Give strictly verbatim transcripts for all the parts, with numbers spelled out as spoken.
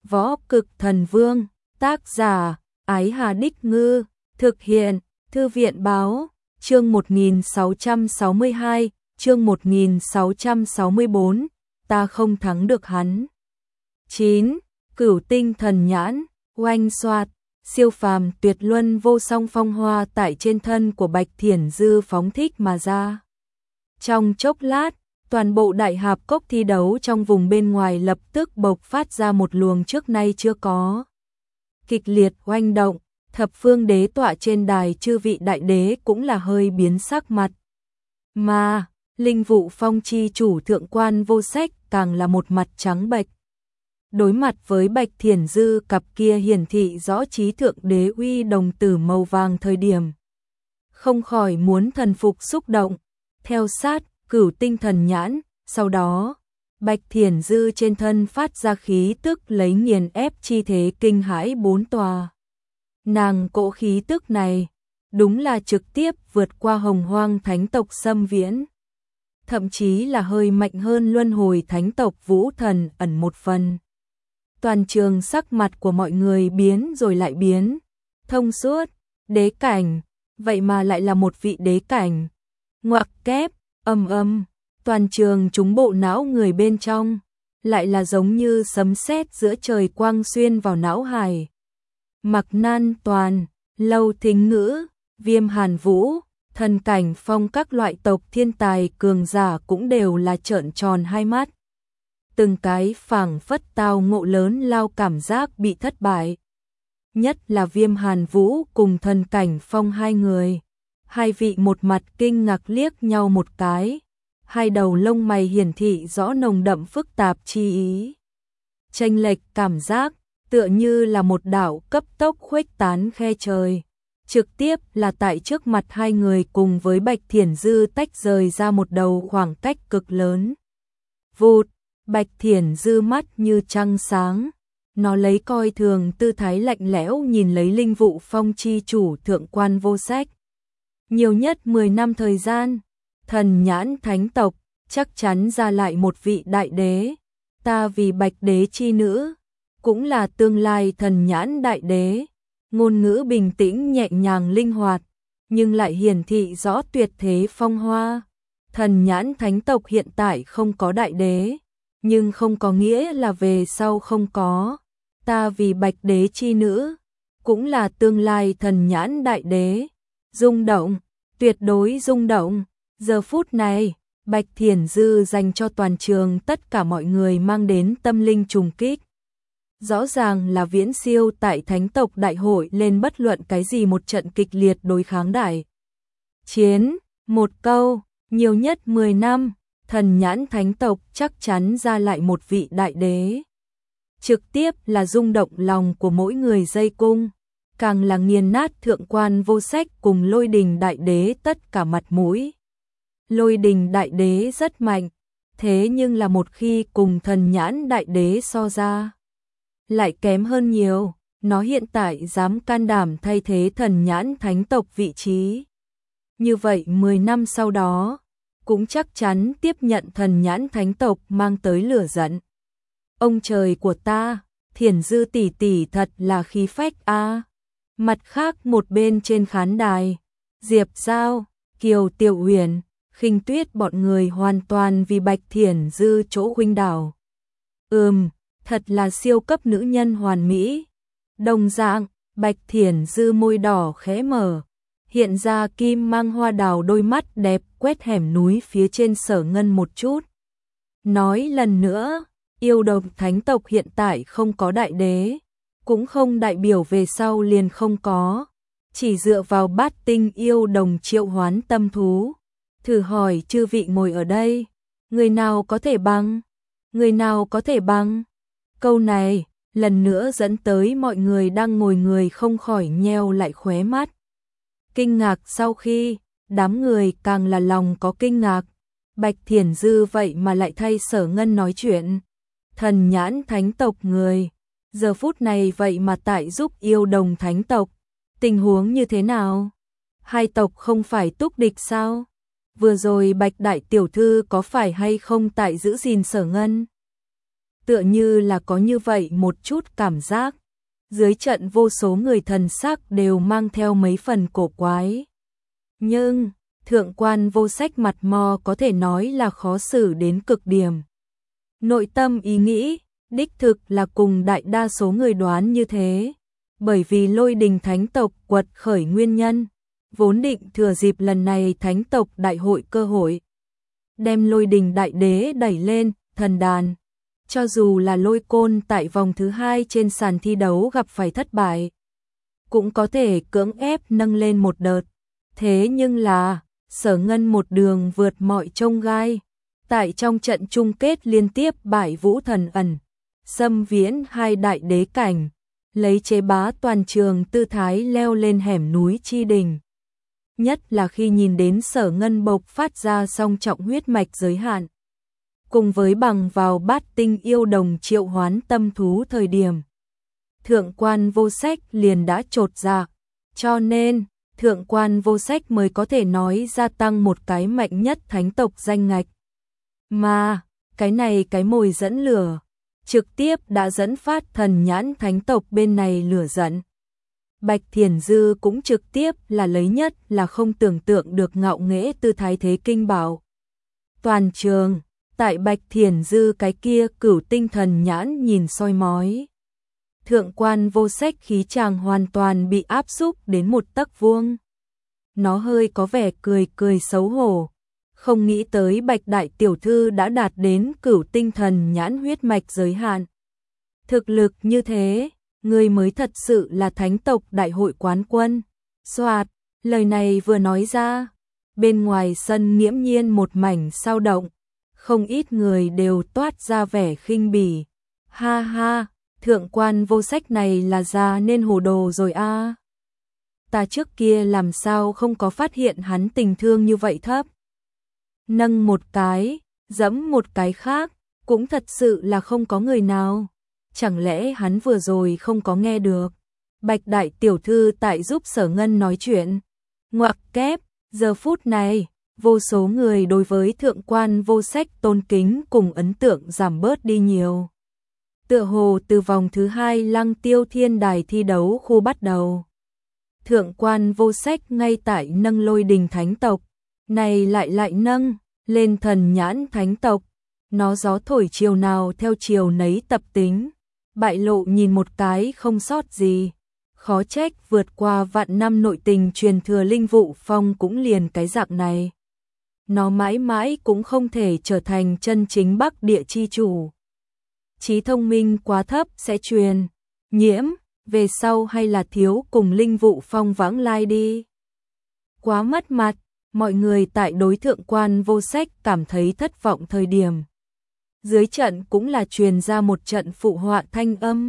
Võ Cực Thần Vương, tác giả, Ái Hà Đích Ngư, thực hiện, Thư viện Báo, chương một nghìn sáu trăm sáu mươi hai, chương một nghìn sáu trăm sáu mươi bốn, ta không thắng được hắn. chín. Cửu tinh thần nhãn, oanh xoạt, siêu phàm tuyệt luân vô song phong hoa tại trên thân của Bạch Thiển Dư phóng thích mà ra. Trong chốc lát, toàn bộ đại hạp cốc thi đấu trong vùng bên ngoài lập tức bộc phát ra một luồng trước nay chưa có. Kịch liệt oanh động, thập phương đế tọa trên đài chư vị đại đế cũng là hơi biến sắc mặt. Mà, linh vụ phong chi chủ thượng quan vô sách càng là một mặt trắng bệch. Đối mặt với Bạch Thiển Dư cặp kia hiển thị rõ trí thượng đế uy đồng tử màu vàng thời điểm. Không khỏi muốn thần phục xúc động, theo sát, cửu tinh thần nhãn, sau đó, Bạch Thiển Dư trên thân phát ra khí tức lấy nghiền ép chi thế kinh hãi bốn tòa. Nàng cỗ khí tức này, đúng là trực tiếp vượt qua hồng hoang thánh tộc xâm viễn. Thậm chí là hơi mạnh hơn luân hồi thánh tộc vũ thần ẩn một phần. Toàn trường sắc mặt của mọi người biến rồi lại biến, thông suốt, đế cảnh, vậy mà lại là một vị đế cảnh. Ngoặc kép, âm âm, toàn trường trúng bộ não người bên trong, lại là giống như sấm sét giữa trời quang xuyên vào não hải. Mặc Nan Toàn, Lâu Thính Ngữ, Viêm Hàn Vũ, Thần Cảnh Phong các loại tộc thiên tài cường giả cũng đều là trợn tròn hai mắt. Từng cái phảng phất tao ngộ lớn lao cảm giác bị thất bại. Nhất là Viêm Hàn Vũ cùng Thần Cảnh Phong hai người. Hai vị một mặt kinh ngạc liếc nhau một cái. Hai đầu lông mày hiển thị rõ nồng đậm phức tạp chi ý. Chênh lệch cảm giác, tựa như là một đảo cấp tốc khuếch tán khe trời. Trực tiếp là tại trước mặt hai người cùng với Bạch Thiển Dư tách rời ra một đầu khoảng cách cực lớn. Vụt, Bạch Thiển Dư mắt như trăng sáng. Nó lấy coi thường tư thái lạnh lẽo nhìn lấy linh vụ phong chi chủ thượng quan vô sách. Nhiều nhất mười năm thời gian, thần nhãn thánh tộc, chắc chắn ra lại một vị đại đế. Ta vì Bạch đế chi nữ, cũng là tương lai thần nhãn đại đế. Ngôn ngữ bình tĩnh nhẹ nhàng linh hoạt, nhưng lại hiển thị rõ tuyệt thế phong hoa. Thần nhãn thánh tộc hiện tại không có đại đế, nhưng không có nghĩa là về sau không có. Ta vì Bạch đế chi nữ, cũng là tương lai thần nhãn đại đế. Rung động, tuyệt đối rung động. Giờ phút này, Bạch Thiển Dư dành cho toàn trường tất cả mọi người mang đến tâm linh trùng kích. Rõ ràng là viễn siêu tại thánh tộc đại hội lên bất luận cái gì một trận kịch liệt đối kháng đại chiến. Một câu, nhiều nhất mười năm, thần nhãn thánh tộc chắc chắn ra lại một vị đại đế. Trực tiếp là rung động lòng của mỗi người dây cung, càng là nghiền nát thượng quan vô sách cùng Lôi Đình đại đế tất cả mặt mũi. Lôi Đình đại đế rất mạnh, thế nhưng là một khi cùng thần nhãn đại đế so ra, lại kém hơn nhiều. Nó hiện tại dám can đảm thay thế thần nhãn thánh tộc vị trí. Như vậy mười năm sau đó, cũng chắc chắn tiếp nhận thần nhãn thánh tộc mang tới lửa giận. Ông trời của ta, Thiển Dư tỷ tỷ thật là khí phách a. À. Mặt khác một bên trên khán đài, Diệp Giao, Kiều Tiểu Huyền, Khinh Tuyết bọn người hoàn toàn vì Bạch Thiển Dư chỗ huynh đảo. Ừm, thật là siêu cấp nữ nhân hoàn mỹ. Đồng dạng, Bạch Thiển Dư môi đỏ khẽ mở, hiện ra kim mang hoa đào đôi mắt đẹp quét hẻm núi phía trên Sở Ngân một chút. Nói lần nữa, yêu đồng thánh tộc hiện tại không có đại đế, cũng không đại biểu về sau liền không có, chỉ dựa vào bát tinh yêu đồng triệu hoán tâm thú. Thử hỏi chư vị ngồi ở đây, người nào có thể bằng? Người nào có thể bằng? Câu này, lần nữa dẫn tới mọi người đang ngồi người không khỏi nheo lại khóe mắt. Kinh ngạc sau khi, đám người càng là lòng có kinh ngạc. Bạch Thiển Dư vậy mà lại thay Sở Ngân nói chuyện. Thần nhãn thánh tộc người, giờ phút này vậy mà tại giúp yêu đồng thánh tộc. Tình huống như thế nào? Hai tộc không phải túc địch sao? Vừa rồi Bạch Đại Tiểu Thư có phải hay không tại giữ gìn Sở Ngân? tựa như là có như vậy một chút cảm giác. Dưới trận vô số người thần sắc đều mang theo mấy phần cổ quái. Nhưng, thượng quan Vô Sách mặt mò có thể nói là khó xử đến cực điểm. Nội tâm ý nghĩ, đích thực là cùng đại đa số người đoán như thế. Bởi vì Lôi Đình thánh tộc quật khởi nguyên nhân, vốn định thừa dịp lần này thánh tộc đại hội cơ hội, đem Lôi Đình đại đế đẩy lên, thần đàn. Cho dù là Lôi Côn tại vòng thứ hai trên sàn thi đấu gặp phải thất bại, cũng có thể cưỡng ép nâng lên một đợt. Thế nhưng là, Sở Ngân một đường vượt mọi chông gai, tại trong trận chung kết liên tiếp bại Vũ Thần Ẩn, xâm viễn hai đại đế cảnh, lấy chế bá toàn trường tư thái leo lên hẻm núi chi đỉnh. Nhất là khi nhìn đến Sở Ngân bộc phát ra song trọng huyết mạch giới hạn, cùng với bằng vào bát tinh yêu đồng triệu hoán tâm thú thời điểm, thượng quan Vô Sách liền đã chột dạ, cho nên thượng quan Vô Sách mới có thể nói gia tăng một cái mạnh nhất thánh tộc danh ngạch. Mà, cái này cái mồi dẫn lửa, trực tiếp đã dẫn phát thần nhãn thánh tộc bên này lửa giận. Bạch Thiền Dư cũng trực tiếp là lấy nhất là không tưởng tượng được ngạo nghễ tư thái thế kinh bảo. Toàn trường, tại Bạch Thiền Dư cái kia cửu tinh thần nhãn nhìn soi mói. Thượng quan Vô Sách khí chàng hoàn toàn bị áp xúc đến một tấc vuông. Nó hơi có vẻ cười cười xấu hổ. Không nghĩ tới Bạch Đại Tiểu Thư đã đạt đến cửu tinh thần nhãn huyết mạch giới hạn. Thực lực như thế, người mới thật sự là thánh tộc đại hội quán quân. Soạt, lời này vừa nói ra, bên ngoài sân nghiễm nhiên một mảnh sao động. Không ít người đều toát ra vẻ khinh bỉ. Ha ha, thượng quan Vô Sách này là già nên hồ đồ rồi a. À. Ta trước kia làm sao không có phát hiện hắn tình thương như vậy thấp. Nâng một cái, dẫm một cái khác, cũng thật sự là không có người nào. Chẳng lẽ hắn vừa rồi không có nghe được. Bạch Đại Tiểu Thư tại giúp Sở Ngân nói chuyện. Ngoặc kép, giờ phút này, vô số người đối với thượng quan Vô Sách tôn kính cùng ấn tượng giảm bớt đi nhiều. Tựa hồ từ vòng thứ hai Lăng Tiêu Thiên Đài thi đấu khu bắt đầu. Thượng quan Vô Sách ngay tại nâng Lôi Đình thánh tộc, này lại lại nâng lên thần nhãn thánh tộc. Nó gió thổi chiều nào theo chiều nấy tập tính, bại lộ nhìn một cái không sót gì. Khó trách vượt qua vạn năm nội tình truyền thừa Linh Vụ Phong cũng liền cái dạng này. Nó mãi mãi cũng không thể trở thành chân chính Bắc Địa chi chủ. Trí thông minh quá thấp sẽ truyền nhiễm, về sau hay là thiếu cùng Linh Vụ Phong vãng lai đi. Quá mất mặt, mọi người tại đối thượng quan Vô Sách cảm thấy thất vọng thời điểm. Dưới trận cũng là truyền ra một trận phụ họa thanh âm.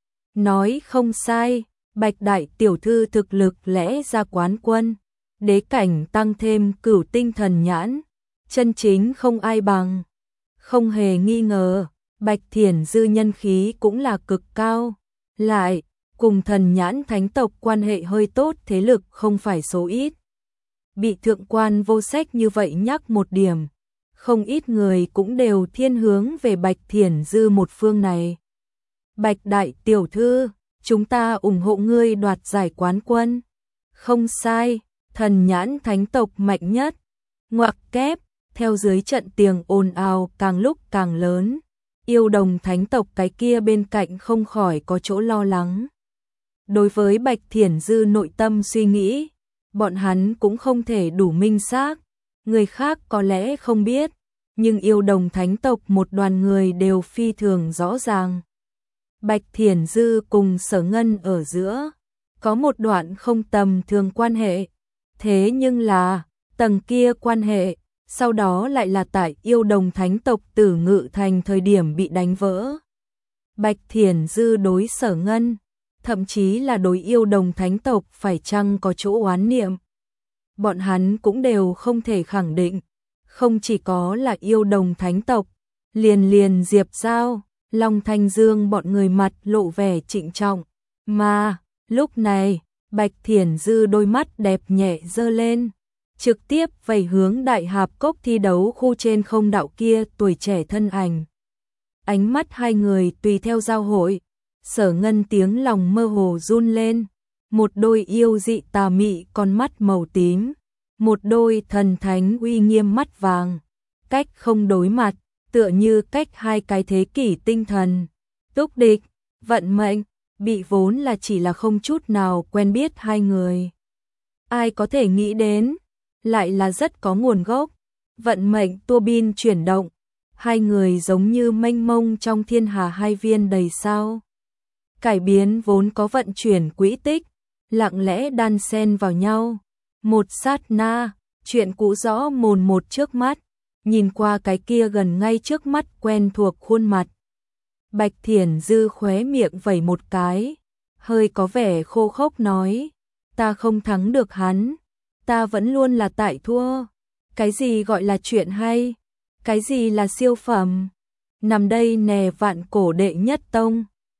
Nói không sai, Bạch Đại Tiểu Thư thực lực lẽ ra quán quân, đế cảnh tăng thêm cửu tinh thần nhãn, chân chính không ai bằng. Không hề nghi ngờ, Bạch Thiền Dư nhân khí cũng là cực cao, lại cùng thần nhãn thánh tộc quan hệ hơi tốt, thế lực không phải số ít. Bị thượng quan Vô Sách như vậy nhắc một điểm, không ít người cũng đều thiên hướng về Bạch Thiền Dư một phương này. Bạch Đại Tiểu Thư, chúng ta ủng hộ ngươi đoạt giải quán quân. Không sai, thần nhãn thánh tộc mạnh nhất. Ngoặc kép, theo dưới trận tiếng ồn ào càng lúc càng lớn. Yêu đồng thánh tộc cái kia bên cạnh không khỏi có chỗ lo lắng. Đối với Bạch Thiền Dư nội tâm suy nghĩ, bọn hắn cũng không thể đủ minh xác. Người khác có lẽ không biết, nhưng yêu đồng thánh tộc một đoàn người đều phi thường rõ ràng. Bạch Thiền Dư cùng Sở Ngân ở giữa, có một đoạn không tầm thường quan hệ. Thế nhưng là, tầng kia quan hệ, sau đó lại là tại yêu đồng thánh tộc Tử Ngự Thành thời điểm bị đánh vỡ. Bạch Thiền Dư đối Sở Ngân, thậm chí là đối yêu đồng thánh tộc phải chăng có chỗ oán niệm. Bọn hắn cũng đều không thể khẳng định, không chỉ có là yêu đồng thánh tộc, liền liền Diệp Giao, Long Thanh Dương bọn người mặt lộ vẻ trịnh trọng, mà lúc này, Bạch Thiền Dư đôi mắt đẹp nhẹ giơ lên, trực tiếp vẩy hướng Đại Hạp Cốc thi đấu khu trên không đạo kia tuổi trẻ thân ảnh. Ánh mắt hai người tùy theo giao hội, Sở Ngân tiếng lòng mơ hồ run lên, một đôi yêu dị tà mị con mắt màu tím, một đôi thần thánh uy nghiêm mắt vàng, cách không đối mặt, tựa như cách hai cái thế kỷ tinh thần. Túc địch, vận mệnh, bị vốn là chỉ là không chút nào quen biết hai người. Ai có thể nghĩ đến, lại là rất có nguồn gốc, vận mệnh tua bin chuyển động, hai người giống như mênh mông trong thiên hà hai viên đầy sao. Cải biến vốn có vận chuyển quỹ tích, lặng lẽ đan xen vào nhau. Một sát na, chuyện cũ rõ mồn một trước mắt, nhìn qua cái kia gần ngay trước mắt quen thuộc khuôn mặt. Bạch Thiển Dư khóe miệng vẩy một cái, hơi có vẻ khô khốc nói, ta không thắng được hắn, ta vẫn luôn là tại thua. Cái gì gọi là chuyện hay? Cái gì là siêu phẩm? Nằm đây nè vạn cổ đệ nhất tông,